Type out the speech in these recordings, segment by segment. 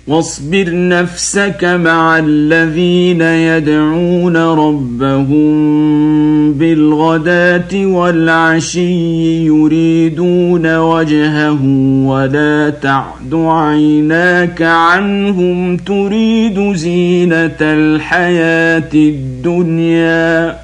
واصبر نفسك مع الذين يدعون ربهم بالغداة والعشي يريدون وجهه ولا تعد عيناك عنهم تريد زينة الحياة الدنيا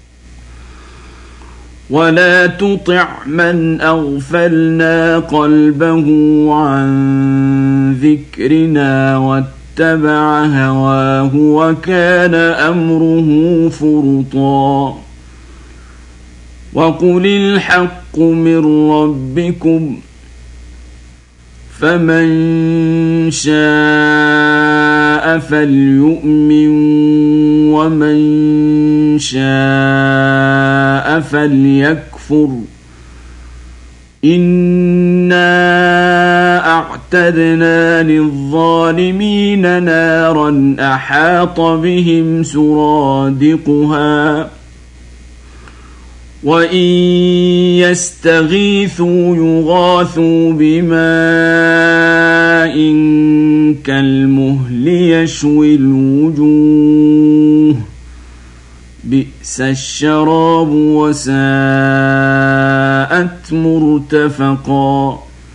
ولا تطع من أغفلنا قلبه عن ذكرنا واتبع هواه وكان أمره فرطا وقل الحق من ربكم فمن شاء فليؤمن ومن شاء فليكفر إنا أعتدنا للظالمين نارا أحاط بهم سرادقها وإن يستغيثوا يغاثوا بماء كالمهل يشوي الوجوه بئس الشراب وساءت مرتفقا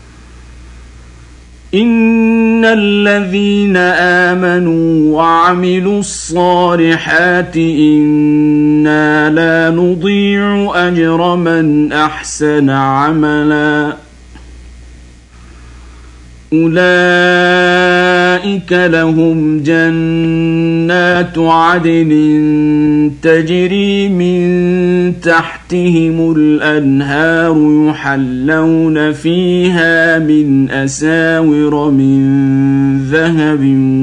إن الذين آمنوا وعملوا الصالحات إنا لا نضيع أجر من أحسن عملا أولئك لهم جنات عدن تجري من تحتهم الأنهار يحلون فيها من أساور من ذهب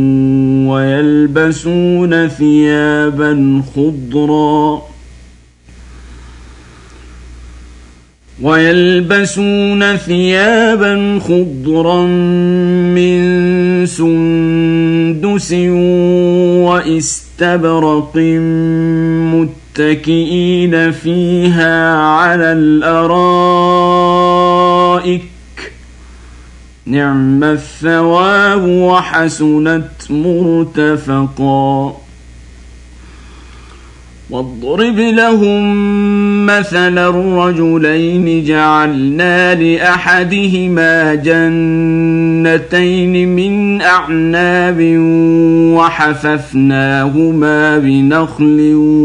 ويلبسون ثيابا خضرا من سندس واستبرق متكئين فيها على الأرائك نعم الثواب وحسنت مرتفقا واضرب لهم مثل الرجلين جعلنا لأحدهما جنتين من أعناب وحففناهما بنخل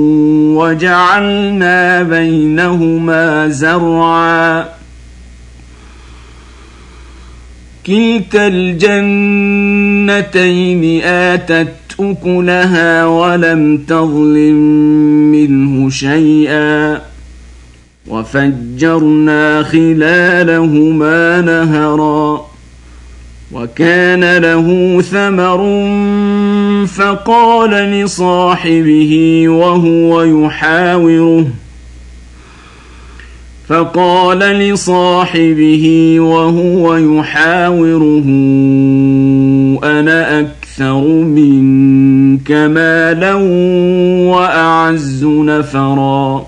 وجعلنا بينهما زرعا كلتا الجنتين آتت أكلها ولم تظلم منه شيئا وفجرنا خلالهما نهرا وكان له ثمر فقال لصاحبه وهو يحاوره أنا أكثر منك مالا وأعز نفرا